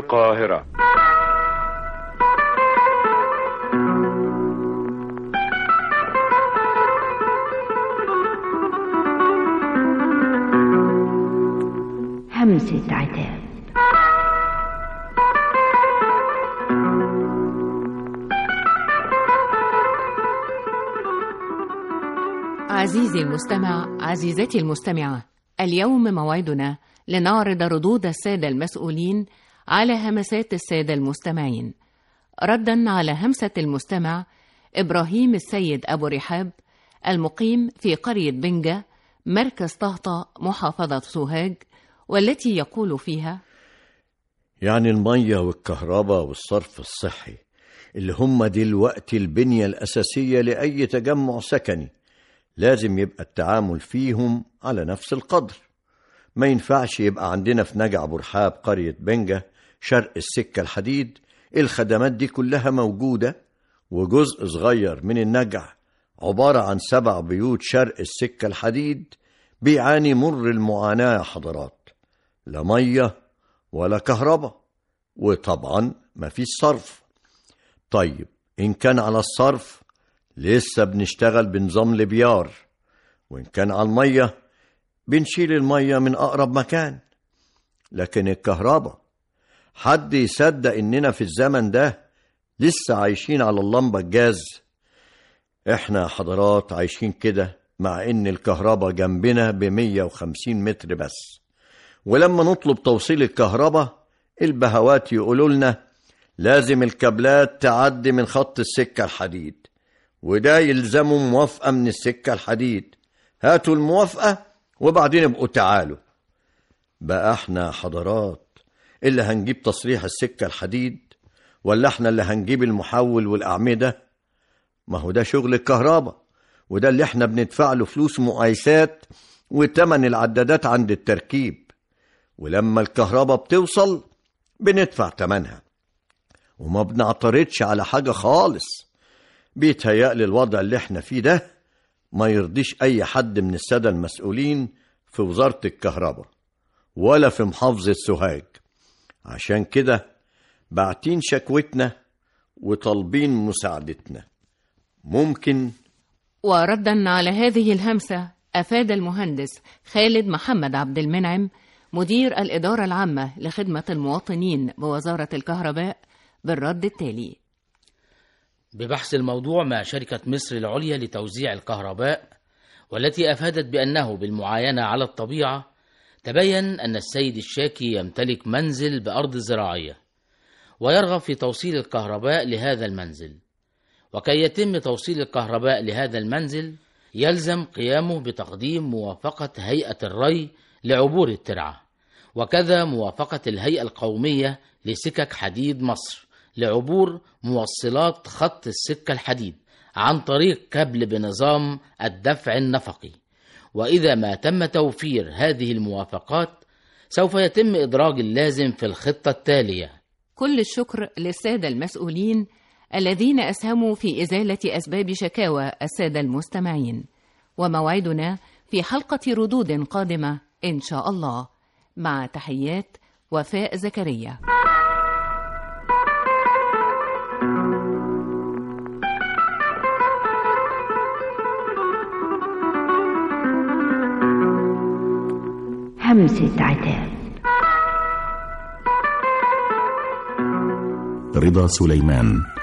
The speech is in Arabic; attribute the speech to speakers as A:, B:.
A: القاهرة.
B: همسة عتاب.
C: عزيزي المستمع، عزيزتي المستمعة، اليوم موعدنا لنعرض ردود السادة المسؤولين على همسات السادة المستمعين، ردا على همسة المستمع إبراهيم السيد أبو رحاب المقيم في قرية بنجة مركز طهطا محافظة سوهاج، والتي يقول فيها:
D: يعني المية والكهرباء والصرف الصحي اللي هم دلوقتي البنية الأساسية لأي تجمع سكني لازم يبقى التعامل فيهم على نفس القدر. ما ينفعش يبقى عندنا في نجع أبو رحاب قرية بنجة شرق السكة الحديد الخدمات دي كلها موجودة، وجزء صغير من النجع عبارة عن 7 بيوت شرق السكة الحديد بيعاني مر المعاناة يا حضرات، لا مية ولا كهرباء، وطبعا ما فيش صرف. طيب إن كان على الصرف لسه بنشتغل بنظام البيار، وإن كان على المية بنشيل المية من أقرب مكان. لكن الكهرباء حد يصدق إننا في الزمن ده لسه عايشين على اللمبة الجاز؟ إحنا حضرات عايشين كده مع إن الكهرباء جنبنا ب150 متر بس، ولما نطلب توصيل الكهرباء البهوات يقولوا لنا لازم الكابلات تعدي من خط السكة الحديد، وده يلزمه موافقة من السكة الحديد. هاتوا الموافقة وبعدين ابقوا تعالوا. بقى احنا حضرات اللي هنجيب تصريح السكة الحديد، ولا احنا اللي هنجيب المحول والأعمدة؟ ما هو ده شغل الكهرباء، وده اللي احنا بندفع له فلوس مقايسات وتمن العدادات عند التركيب، ولما الكهرباء بتوصل بندفع تمنها وما بنعترضش على حاجة خالص. بيتهيألي الوضع اللي احنا فيه ده ما يرضيش أي حد من السادة المسؤولين في وزارة الكهرباء ولا في محافظة سوهاج. عشان كده باعتين شكوتنا وطالبين مساعدتنا. ممكن.
C: وردا على هذه الهمسة أفاد المهندس خالد محمد عبد المنعم مدير الإدارة العامة لخدمة المواطنين بوزارة الكهرباء بالرد التالي:
E: ببحث الموضوع مع شركة مصر العليا لتوزيع الكهرباء، والتي أفادت بأنه بالمعاينة على الطبيعة تبين أن السيد الشاكي يمتلك منزل بأرض زراعية ويرغب في توصيل الكهرباء لهذا المنزل، وكي يتم توصيل الكهرباء لهذا المنزل يلزم قيامه بتقديم موافقة هيئة الري لعبور الترعة، وكذا موافقة الهيئة القومية لسكك حديد مصر لعبور موصلات خط السكة الحديد عن طريق كابل بنظام الدفع النفقي. وإذا ما تم توفير هذه الموافقات سوف يتم إدراج اللازم في الخطة التالية.
C: كل الشكر للسادة المسؤولين الذين أسهموا في إزالة أسباب شكاوى السادة المستمعين، وموعدنا في حلقة ردود قادمة إن شاء الله. مع تحيات وفاء زكريا.
B: همسة عتاب.
F: رضا سليمان.